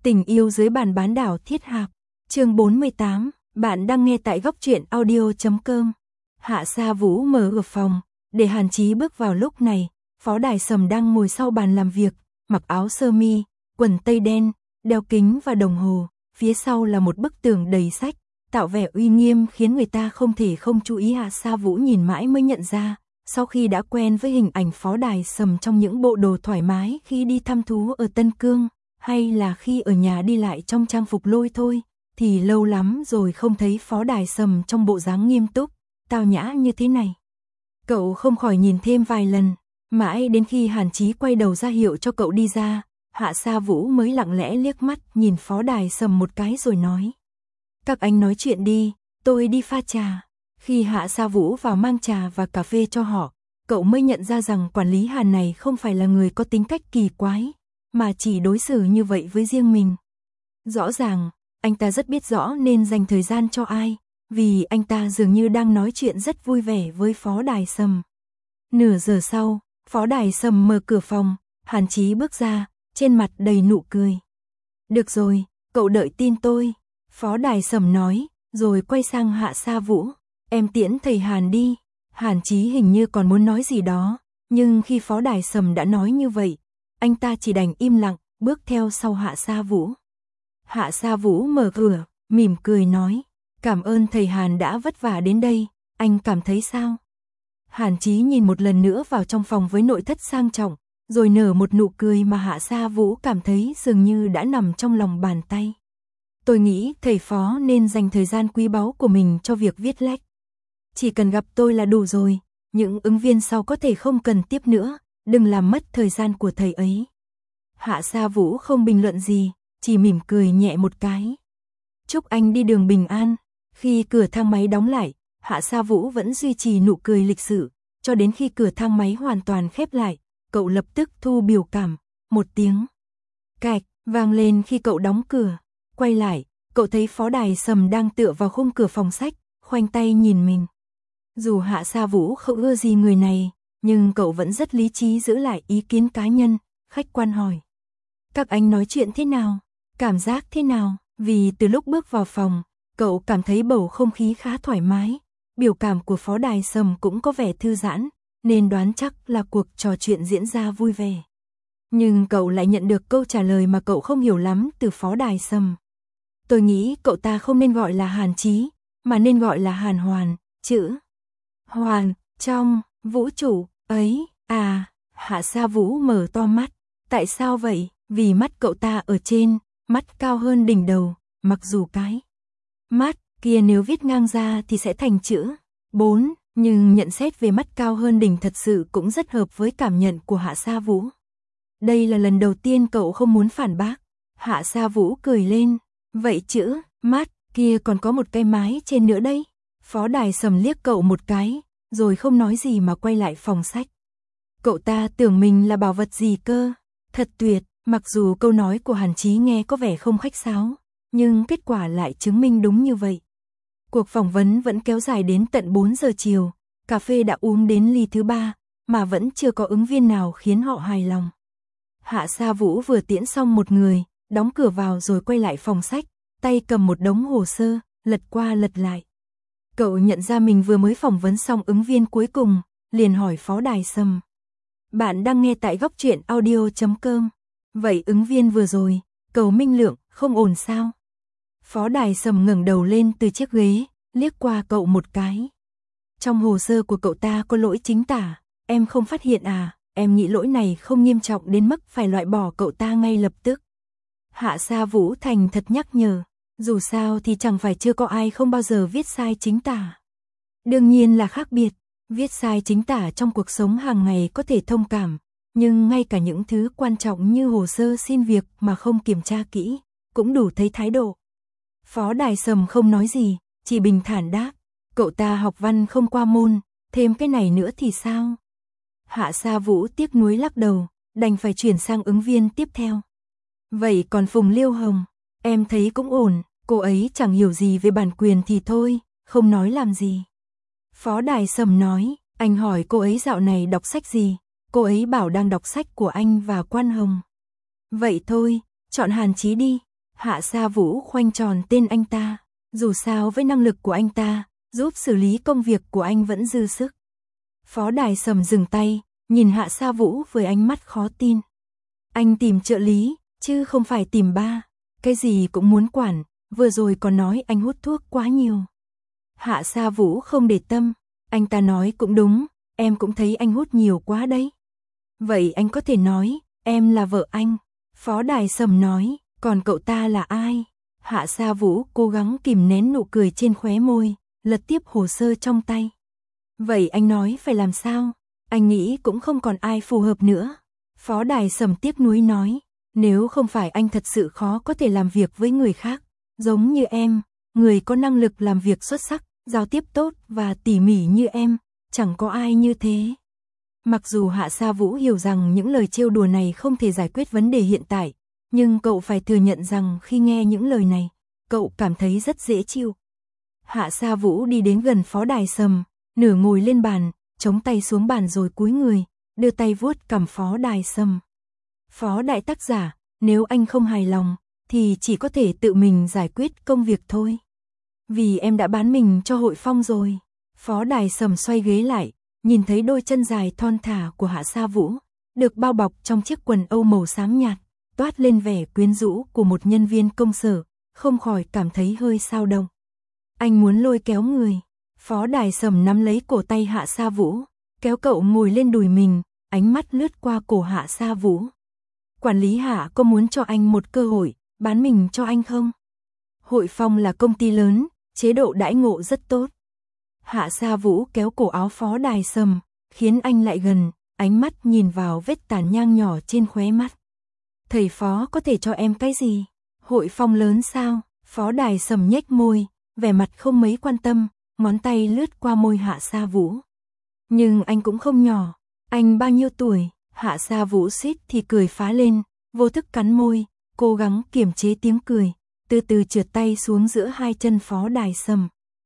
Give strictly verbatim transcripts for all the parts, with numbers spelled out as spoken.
Tình yêu dưới bàn bán đảo Thiết Hạp, chương bốn mươi tám, bạn đang nghe tại góc truyện audio chấm com. Hạ Sa Vũ mở cửa phòng, để Hàn Chí bước vào lúc này, Phó Đài Sầm đang ngồi sau bàn làm việc, mặc áo sơ mi, quần tây đen, đeo kính và đồng hồ, phía sau là một bức tường đầy sách, tạo vẻ uy nghiêm khiến người ta không thể không chú ý. Hạ Sa Vũ nhìn mãi mới nhận ra, sau khi đã quen với hình ảnh Phó Đài Sầm trong những bộ đồ thoải mái khi đi thăm thú ở Tân Cương, hay là khi ở nhà đi lại trong trang phục lôi thôi, thì lâu lắm rồi không thấy Phó Đài Sầm trong bộ dáng nghiêm túc, tao nhã như thế này. Cậu không khỏi nhìn thêm vài lần, mãi đến khi Hàn Chí quay đầu ra hiệu cho cậu đi ra, Hạ Sa Vũ mới lặng lẽ liếc mắt nhìn Phó Đài Sầm một cái rồi nói: "Các anh nói chuyện đi, tôi đi pha trà." Khi Hạ Sa Vũ vào mang trà và cà phê cho họ, cậu mới nhận ra rằng quản lý Hàn này không phải là người có tính cách kỳ quái, mà chỉ đối xử như vậy với riêng mình. Rõ ràng, anh ta rất biết rõ nên dành thời gian cho ai, vì anh ta dường như đang nói chuyện rất vui vẻ với Phó Đài Sầm. Nửa giờ sau, Phó Đài Sầm mở cửa phòng, Hàn Chí bước ra, trên mặt đầy nụ cười. "Được rồi, cậu đợi tin tôi," Phó Đài Sầm nói, rồi quay sang Hạ Sa Vũ: "Em tiễn thầy Hàn đi." Hàn Chí hình như còn muốn nói gì đó, nhưng khi Phó Đài Sầm đã nói như vậy, anh ta chỉ đành im lặng, bước theo sau Hạ Sa Vũ. Hạ Sa Vũ mở cửa, mỉm cười nói: "Cảm ơn thầy Hàn đã vất vả đến đây, anh cảm thấy sao?" Hàn Chí nhìn một lần nữa vào trong phòng với nội thất sang trọng, rồi nở một nụ cười mà Hạ Sa Vũ cảm thấy dường như đã nằm trong lòng bàn tay. "Tôi nghĩ thầy Phó nên dành thời gian quý báu của mình cho việc viết lách. Chỉ cần gặp tôi là đủ rồi, những ứng viên sau có thể không cần tiếp nữa, đừng làm mất thời gian của thầy ấy." Hạ Sa Vũ không bình luận gì, chỉ mỉm cười nhẹ một cái. "Chúc anh đi đường bình an." Khi cửa thang máy đóng lại, Hạ Sa Vũ vẫn duy trì nụ cười lịch sự, cho đến khi cửa thang máy hoàn toàn khép lại, cậu lập tức thu biểu cảm, một tiếng cạch vang lên khi cậu đóng cửa. Quay lại, cậu thấy Phó Đài Sầm đang tựa vào khung cửa phòng sách, khoanh tay nhìn mình. Dù Hạ Sa Vũ không ưa gì người này, nhưng cậu vẫn rất lý trí giữ lại ý kiến cá nhân, khách quan hỏi: "Các anh nói chuyện thế nào? Cảm giác thế nào?" Vì từ lúc bước vào phòng, cậu cảm thấy bầu không khí khá thoải mái, biểu cảm của Phó Đài Sầm cũng có vẻ thư giãn, nên đoán chắc là cuộc trò chuyện diễn ra vui vẻ. Nhưng cậu lại nhận được câu trả lời mà cậu không hiểu lắm từ Phó Đài Sầm. "Tôi nghĩ cậu ta không nên gọi là Hàn Chí, mà nên gọi là Hàn Hoàn, chữ Hoàn, trong vũ trụ ấy." "À." Hạ Sa Vũ mở to mắt. "Tại sao vậy?" "Vì mắt cậu ta ở trên, mắt cao hơn đỉnh đầu, mặc dù cái mắt kia nếu viết ngang ra thì sẽ thành chữ bốn, nhưng nhận xét về mắt cao hơn đỉnh thật sự cũng rất hợp với cảm nhận của Hạ Sa Vũ." Đây là lần đầu tiên cậu không muốn phản bác. Hạ Sa Vũ cười lên: "Vậy chữ mắt kia còn có một cái mái trên nữa đấy." Phó Đài Sầm liếc cậu một cái, rồi không nói gì mà quay lại phòng sách. Cậu ta tưởng mình là bảo vật gì cơ, thật tuyệt. Mặc dù câu nói của Hàn Chí nghe có vẻ không khách sáo, nhưng kết quả lại chứng minh đúng như vậy. Cuộc phỏng vấn vẫn kéo dài đến tận bốn giờ chiều, cà phê đã uống đến ly thứ ba, mà vẫn chưa có ứng viên nào khiến họ hài lòng. Hạ Sa Vũ vừa tiễn xong một người, đóng cửa vào rồi quay lại phòng sách, tay cầm một đống hồ sơ, lật qua lật lại. Cậu nhận ra mình vừa mới phỏng vấn xong ứng viên cuối cùng, liền hỏi Phó Đài Sầm: "Bạn đang nghe tại góc truyện audio chấm com. Vậy ứng viên vừa rồi, Cầu Minh Lượng, không ổn sao?" Phó Đài Sầm ngẩng đầu lên từ chiếc ghế, liếc qua cậu một cái. "Trong hồ sơ của cậu ta có lỗi chính tả, em không phát hiện à? Em nghĩ lỗi này không nghiêm trọng đến mức phải loại bỏ cậu ta ngay lập tức." Hạ Sa Vũ thành thật nhắc nhở: "Dù sao thì chẳng phải chưa có ai không bao giờ viết sai chính tả. Đương nhiên là khác biệt, viết sai chính tả trong cuộc sống hàng ngày có thể thông cảm, nhưng ngay cả những thứ quan trọng như hồ sơ xin việc mà không kiểm tra kỹ, cũng đủ thấy thái độ." Phó Đài Sầm không nói gì, chỉ bình thản đáp: "Cậu ta học văn không qua môn, thêm cái này nữa thì sao?" Hạ Sa Vũ tiếc nuối lắc đầu, đành phải chuyển sang ứng viên tiếp theo. "Vậy còn Phùng Liêu Hồng, em thấy cũng ổn, cô ấy chẳng hiểu gì về bản quyền thì thôi, không nói làm gì." Phó Đài Sầm nói: "Anh hỏi cô ấy dạo này đọc sách gì, cô ấy bảo đang đọc sách của anh và Quan Hồng." "Vậy thôi, chọn Hàn Chí đi." Hạ Sa Vũ khoanh tròn tên anh ta, dù sao với năng lực của anh ta, giúp xử lý công việc của anh vẫn dư sức. Phó Đài Sầm dừng tay, nhìn Hạ Sa Vũ với ánh mắt khó tin. Anh tìm trợ lý, chứ không phải tìm ba, cái gì cũng muốn quản, vừa rồi còn nói anh hút thuốc quá nhiều. Hạ Sa Vũ không để tâm, anh ta nói cũng đúng, em cũng thấy anh hút nhiều quá đấy. Vậy anh có thể nói, em là vợ anh. Phó Đài Sầm nói, còn cậu ta là ai? Hạ Sa Vũ cố gắng kìm nén nụ cười trên khóe môi, lật tiếp hồ sơ trong tay. Vậy anh nói phải làm sao? Anh nghĩ cũng không còn ai phù hợp nữa. Phó Đài Sầm tiếc nuối nói, nếu không phải anh thật sự khó có thể làm việc với người khác, giống như em, người có năng lực làm việc xuất sắc, giao tiếp tốt và tỉ mỉ như em, chẳng có ai như thế. Mặc dù Hạ Sa Vũ hiểu rằng những lời trêu đùa này không thể giải quyết vấn đề hiện tại, nhưng cậu phải thừa nhận rằng khi nghe những lời này, cậu cảm thấy rất dễ chịu. Hạ Sa Vũ đi đến gần Phó Đài Sầm, nửa ngồi lên bàn, chống tay xuống bàn rồi cúi người, đưa tay vuốt cằm Phó Đài Sầm. Phó đại tác giả, nếu anh không hài lòng, thì chỉ có thể tự mình giải quyết công việc thôi. Vì em đã bán mình cho Hội Phong rồi. Phó Đài Sầm xoay ghế lại, nhìn thấy đôi chân dài thon thả của Hạ Sa Vũ, được bao bọc trong chiếc quần âu màu xám nhạt, toát lên vẻ quyến rũ của một nhân viên công sở, không khỏi cảm thấy hơi xao động. Anh muốn lôi kéo người. Phó Đài Sầm nắm lấy cổ tay Hạ Sa Vũ, kéo cậu ngồi lên đùi mình, ánh mắt lướt qua cổ Hạ Sa Vũ. Quản lý Hạ có muốn cho anh một cơ hội, bán mình cho anh không? Hội Phong là công ty lớn, chế độ đãi ngộ rất tốt. Hạ Sa Vũ kéo cổ áo Phó Đài Sầm, khiến anh lại gần, ánh mắt nhìn vào vết tàn nhang nhỏ trên khóe mắt. Thầy Phó có thể cho em cái gì? Hội Phong lớn sao? Phó Đài Sầm nhếch môi, vẻ mặt không mấy quan tâm, ngón tay lướt qua môi Hạ Sa Vũ. Nhưng anh cũng không nhỏ, anh bao nhiêu tuổi? Hạ Sa Vũ suýt thì cười phá lên, vô thức cắn môi, cố gắng kiềm chế tiếng cười, từ từ trượt tay xuống giữa hai chân Phó Đài Sầm.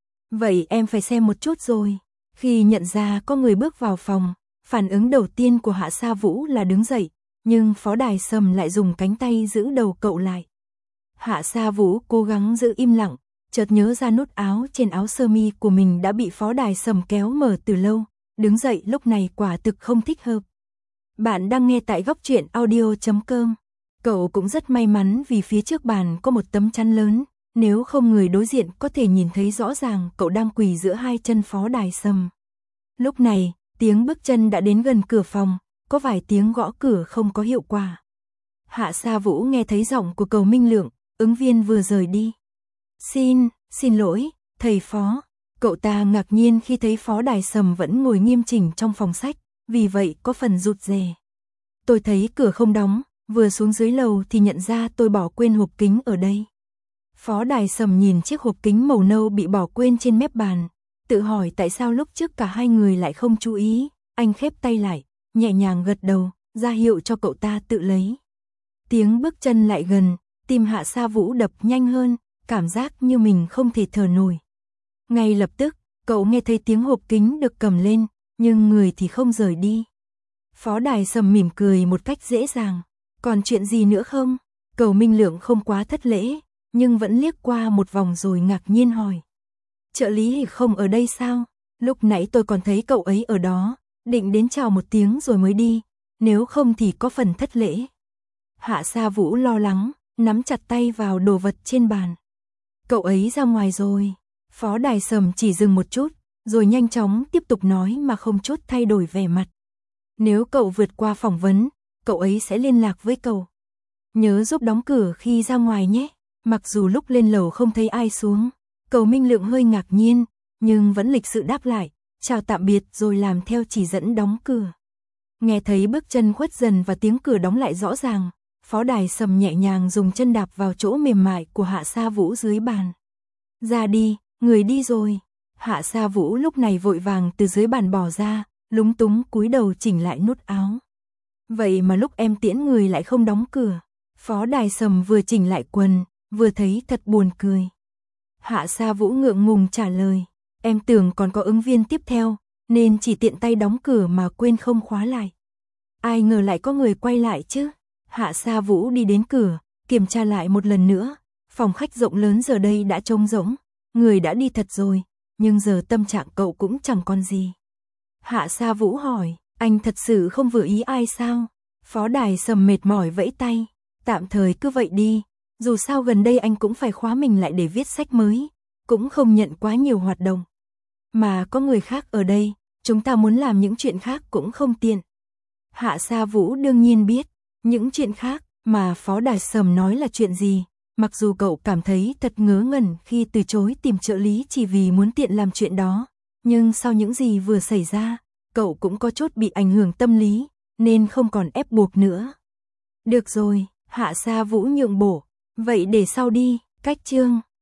Vậy em phải xem một chút rồi. Khi nhận ra có người bước vào phòng, phản ứng đầu tiên của Hạ Sa Vũ là đứng dậy, nhưng Phó Đài Sầm lại dùng cánh tay giữ đầu cậu lại. Hạ Sa Vũ cố gắng giữ im lặng, chợt nhớ ra nút áo trên áo sơ mi của mình đã bị Phó Đài Sầm kéo mở từ lâu, đứng dậy lúc này quả thực không thích hợp. Bạn đang nghe tại góc truyện audio chấm com. Cậu cũng rất may mắn vì phía trước bàn có một tấm chắn lớn, nếu không người đối diện có thể nhìn thấy rõ ràng cậu đang quỳ giữa hai chân Phó Đài Sầm. Lúc này, tiếng bước chân đã đến gần cửa phòng, có vài tiếng gõ cửa không có hiệu quả. Hạ Sa Vũ nghe thấy giọng của Cầu Minh Lượng, ứng viên vừa rời đi. Xin, xin lỗi, thầy Phó. Cậu ta ngạc nhiên khi thấy Phó Đài Sầm vẫn ngồi nghiêm chỉnh trong phòng sách, vì vậy có phần rụt rè. Tôi thấy cửa không đóng, vừa xuống dưới lầu thì nhận ra tôi bỏ quên hộp kính ở đây. Phó Đài Sầm nhìn chiếc hộp kính màu nâu bị bỏ quên trên mép bàn, tự hỏi tại sao lúc trước cả hai người lại không chú ý. Anh khép tay lại, nhẹ nhàng gật đầu, ra hiệu cho cậu ta tự lấy. Tiếng bước chân lại gần, tim Hạ Sa Vũ đập nhanh hơn, cảm giác như mình không thể thở nổi. Ngay lập tức, cậu nghe thấy tiếng hộp kính được cầm lên, nhưng người thì không rời đi. Phó Đài Sầm mỉm cười một cách dễ dàng. Còn chuyện gì nữa không? Cầu Minh Lượng không quá thất lễ, nhưng vẫn liếc qua một vòng rồi ngạc nhiên hỏi. Trợ lý không ở đây sao? Lúc nãy tôi còn thấy cậu ấy ở đó, định đến chào một tiếng rồi mới đi, nếu không thì có phần thất lễ. Hạ Sa Vũ lo lắng, nắm chặt tay vào đồ vật trên bàn. Cậu ấy ra ngoài rồi. Phó Đài Sầm chỉ dừng một chút, rồi nhanh chóng tiếp tục nói mà không chút thay đổi vẻ mặt. Nếu cậu vượt qua phỏng vấn, cậu ấy sẽ liên lạc với cậu. Nhớ giúp đóng cửa khi ra ngoài nhé. Mặc dù lúc lên lầu không thấy ai xuống, Cầu Minh Lượng hơi ngạc nhiên, nhưng vẫn lịch sự đáp lại, chào tạm biệt rồi làm theo chỉ dẫn đóng cửa. Nghe thấy bước chân khuất dần và tiếng cửa đóng lại rõ ràng, Phó Đài Sầm nhẹ nhàng dùng chân đạp vào chỗ mềm mại của Hạ Sa Vũ dưới bàn. Ra đi, người đi rồi. Hạ Sa Vũ lúc này vội vàng từ dưới bàn bỏ ra, lúng túng cúi đầu chỉnh lại nút áo. Vậy mà lúc em tiễn người lại không đóng cửa. Phó Đài Sầm vừa chỉnh lại quần, vừa thấy thật buồn cười. Hạ Sa Vũ ngượng ngùng trả lời, em tưởng còn có ứng viên tiếp theo, nên chỉ tiện tay đóng cửa mà quên không khóa lại. Ai ngờ lại có người quay lại chứ. Hạ Sa Vũ đi đến cửa, kiểm tra lại một lần nữa, Phòng khách rộng lớn giờ đây đã trống rỗng, người đã đi thật rồi, nhưng giờ tâm trạng cậu cũng chẳng còn gì. Hạ Sa Vũ hỏi, anh thật sự không vừa ý ai sao? Phó Đài Sầm mệt mỏi vẫy tay, tạm thời cứ vậy đi, dù sao gần đây anh cũng phải khóa mình lại để viết sách mới, cũng không nhận quá nhiều hoạt động. Mà có người khác ở đây, chúng ta muốn làm những chuyện khác cũng không tiện. Hạ Sa Vũ đương nhiên biết, những chuyện khác mà Phó Đài Sầm nói là chuyện gì, mặc dù cậu cảm thấy thật ngớ ngẩn khi từ chối tìm trợ lý chỉ vì muốn tiện làm chuyện đó, nhưng sau những gì vừa xảy ra, cậu cũng có chút bị ảnh hưởng tâm lý, nên không còn ép buộc nữa. Được rồi, Hạ Sa Vũ nhượng bộ, vậy để sau đi, cách chương.